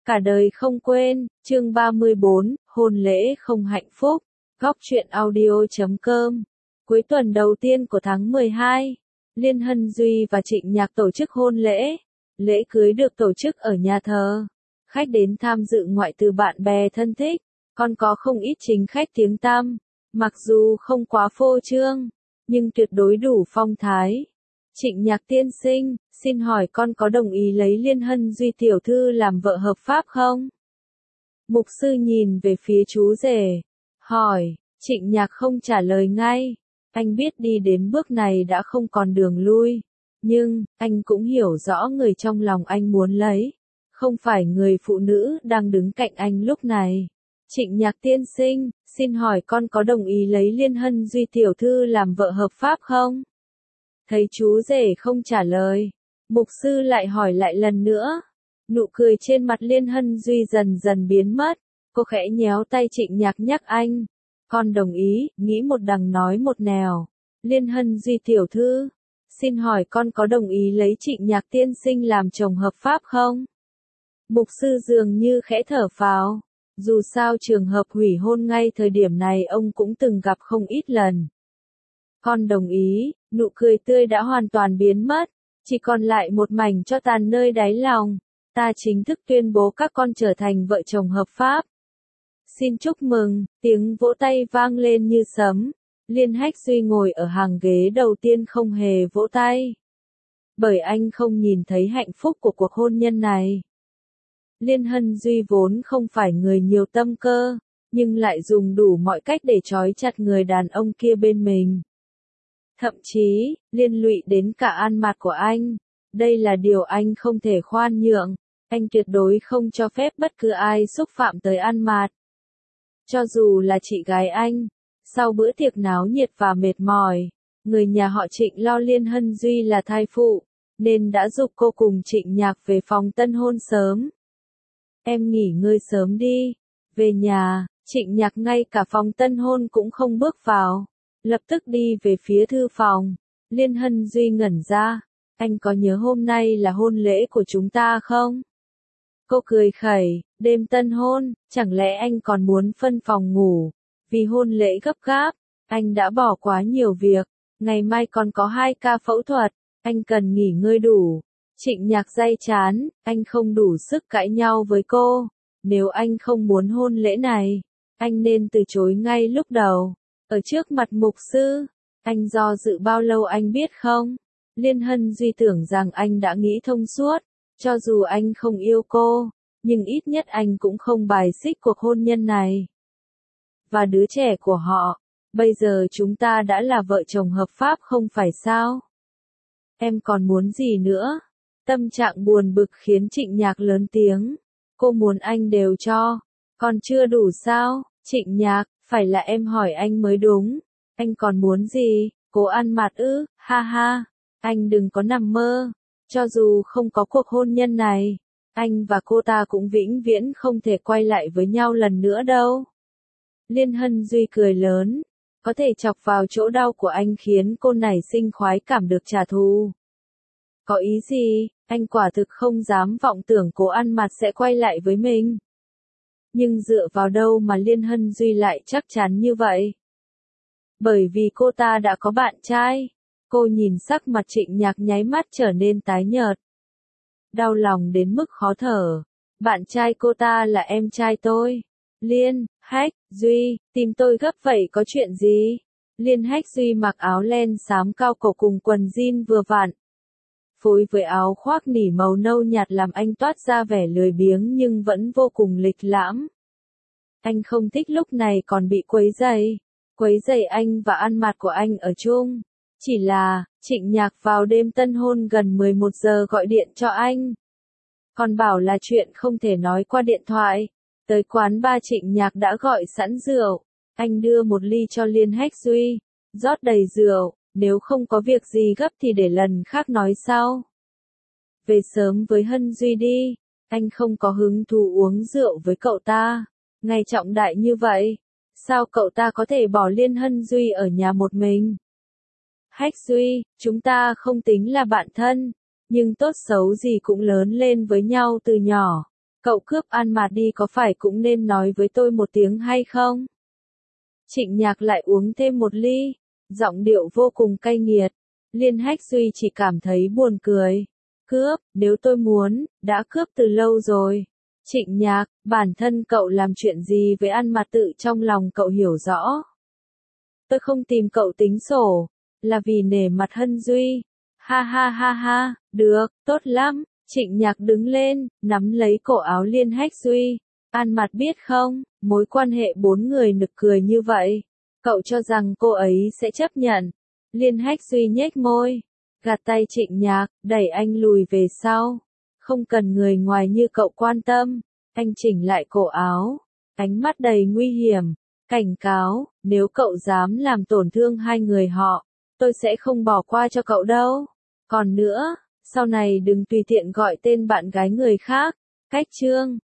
Cả đời không quên, chương 34, hôn lễ không hạnh phúc. Góc truyện audio.com. Cuối tuần đầu tiên của tháng 12, Liên Hân Duy và Trịnh Nhạc tổ chức hôn lễ. Lễ cưới được tổ chức ở nhà thờ. Khách đến tham dự ngoại trừ bạn bè thân thích, còn có không ít chính khách tiếng tăm. Mặc dù không quá phô trương, nhưng tuyệt đối đủ phong thái. Trịnh Nhạc tiên sinh, xin hỏi con có đồng ý lấy Liên Hân Duy tiểu thư làm vợ hợp pháp không? Mục sư nhìn về phía chú rể, hỏi. Trịnh Nhạc không trả lời ngay. Anh biết đi đến bước này đã không còn đường lui. Nhưng, anh cũng hiểu rõ người trong lòng anh muốn lấy. Không phải người phụ nữ đang đứng cạnh anh lúc này. Trịnh Nhạc tiên sinh, xin hỏi con có đồng ý lấy Liên Hân Duy tiểu thư làm vợ hợp pháp không? Thấy chú rể không trả lời, mục sư lại hỏi lại lần nữa. Nụ cười trên mặt Liên Hân Duy dần dần biến mất. Cô khẽ nhéo tay Trịnh Nhạc nhắc anh. Con đồng ý, nghĩ một đằng nói một nẻo. Liên Hân Duy tiểu thư, xin hỏi con có đồng ý lấy Trịnh Nhạc tiên sinh làm chồng hợp pháp không? Mục sư dường như khẽ thở phào. Dù sao trường hợp hủy hôn ngay thời điểm này ông cũng từng gặp không ít lần. Con đồng ý, nụ cười tươi đã hoàn toàn biến mất, chỉ còn lại một mảnh cho tàn nơi đáy lòng. Ta chính thức tuyên bố các con trở thành vợ chồng hợp pháp. Xin chúc mừng, tiếng vỗ tay vang lên như sấm. Liên Hách Duy ngồi ở hàng ghế đầu tiên không hề vỗ tay. Bởi anh không nhìn thấy hạnh phúc của cuộc hôn nhân này. Liên Hân Duy vốn không phải người nhiều tâm cơ, nhưng lại dùng đủ mọi cách để trói chặt người đàn ông kia bên mình. Thậm chí, liên lụy đến cả An Mạt của anh. Đây là điều anh không thể khoan nhượng. Anh tuyệt đối không cho phép bất cứ ai xúc phạm tới An Mạt. Cho dù là chị gái anh. Sau bữa tiệc náo nhiệt và mệt mỏi, người nhà họ Trịnh lo Liên Hân Duy là thai phụ, nên đã giục cô cùng Trịnh Nhạc về phòng tân hôn sớm. Em nghỉ ngơi sớm đi. Về nhà, Trịnh Nhạc ngay cả phòng tân hôn cũng không bước vào. Lập tức đi về phía thư phòng. Liên Hân Duy ngẩn ra. Anh có nhớ hôm nay là hôn lễ của chúng ta không? Cô cười khẩy, đêm tân hôn, chẳng lẽ anh còn muốn phân phòng ngủ? Vì hôn lễ gấp gáp, anh đã bỏ quá nhiều việc. Ngày mai còn có 2 ca phẫu thuật, anh cần nghỉ ngơi đủ. Trịnh Nhạc day chán, anh không đủ sức cãi nhau với cô. Nếu anh không muốn hôn lễ này, anh nên từ chối ngay lúc đầu. Ở trước mặt mục sư, anh do dự bao lâu anh biết không? Liên Hân Duy tưởng rằng anh đã nghĩ thông suốt. Cho dù anh không yêu cô, nhưng ít nhất anh cũng không bài xích cuộc hôn nhân này. Và đứa trẻ của họ, bây giờ chúng ta đã là vợ chồng hợp pháp không phải sao? Em còn muốn gì nữa? Tâm trạng buồn bực khiến Trịnh Nhạc lớn tiếng. Cô muốn anh đều cho. Còn chưa đủ sao? Trịnh Nhạc, phải là em hỏi anh mới đúng. Anh còn muốn gì? Cố An Mạt ư? Ha ha. Anh đừng có nằm mơ. Cho dù không có cuộc hôn nhân này, anh và cô ta cũng vĩnh viễn không thể quay lại với nhau lần nữa đâu. Liên Hân Duy cười lớn. Có thể chọc vào chỗ đau của anh khiến cô nảy sinh khoái cảm được trả thù. Có ý gì? Anh quả thực không dám vọng tưởng Cố An Mạt sẽ quay lại với mình. Nhưng dựa vào đâu mà Liên Hân Duy lại chắc chắn như vậy? Bởi vì cô ta đã có bạn trai. Cô nhìn sắc mặt Trịnh Nhạc nháy mắt trở nên tái nhợt. Đau lòng đến mức khó thở. Bạn trai cô ta là em trai tôi. Liên Hách Duy, tìm tôi gấp vậy có chuyện gì? Liên Hách Duy mặc áo len xám cao cổ cùng quần jean vừa vặn. Phối với áo khoác nỉ màu nâu nhạt làm anh toát ra vẻ lười biếng nhưng vẫn vô cùng lịch lãm. Anh không thích lúc này còn bị quấy rầy anh và An Mạt của anh ở chung. Chỉ là, Trịnh Nhạc vào đêm tân hôn gần 11 giờ gọi điện cho anh. Còn bảo là chuyện không thể nói qua điện thoại. Tới quán bar Trịnh Nhạc đã gọi sẵn rượu. Anh đưa một ly cho Liên Hách Duy. Rót đầy rượu, nếu không có việc gì gấp thì để lần khác nói sau. Về sớm với Hân Duy đi. Anh không có hứng thú uống rượu với cậu ta. Ngày trọng đại như vậy. Sao cậu ta có thể bỏ Liên Hân Duy ở nhà một mình? Hách Duy, chúng ta không tính là bạn thân, nhưng tốt xấu gì cũng lớn lên với nhau từ nhỏ. Cậu cướp An Mạt đi có phải cũng nên nói với tôi một tiếng hay không? Trịnh Nhạc lại uống thêm một ly, giọng điệu vô cùng cay nghiệt. Liên Hách Duy chỉ cảm thấy buồn cười. Cướp, nếu tôi muốn, đã cướp từ lâu rồi. Trịnh Nhạc, bản thân cậu làm chuyện gì với An Mạt tự trong lòng cậu hiểu rõ. Tôi không tìm cậu tính sổ, là vì nể mặt Hân Duy. Ha ha ha ha, được, tốt lắm. Trịnh Nhạc đứng lên, nắm lấy cổ áo Liên Hách Duy. An Mạt biết không, mối quan hệ bốn người nực cười như vậy. Cậu cho rằng cô ấy sẽ chấp nhận. Liên Hách Duy nhếch môi, gạt tay Trịnh Nhạc, đẩy anh lùi về sau. Không cần người ngoài như cậu quan tâm. Anh chỉnh lại cổ áo, ánh mắt đầy nguy hiểm, cảnh cáo, nếu cậu dám làm tổn thương hai người họ, tôi sẽ không bỏ qua cho cậu đâu. Còn nữa, sau này đừng tùy tiện gọi tên bạn gái người khác. Cách chương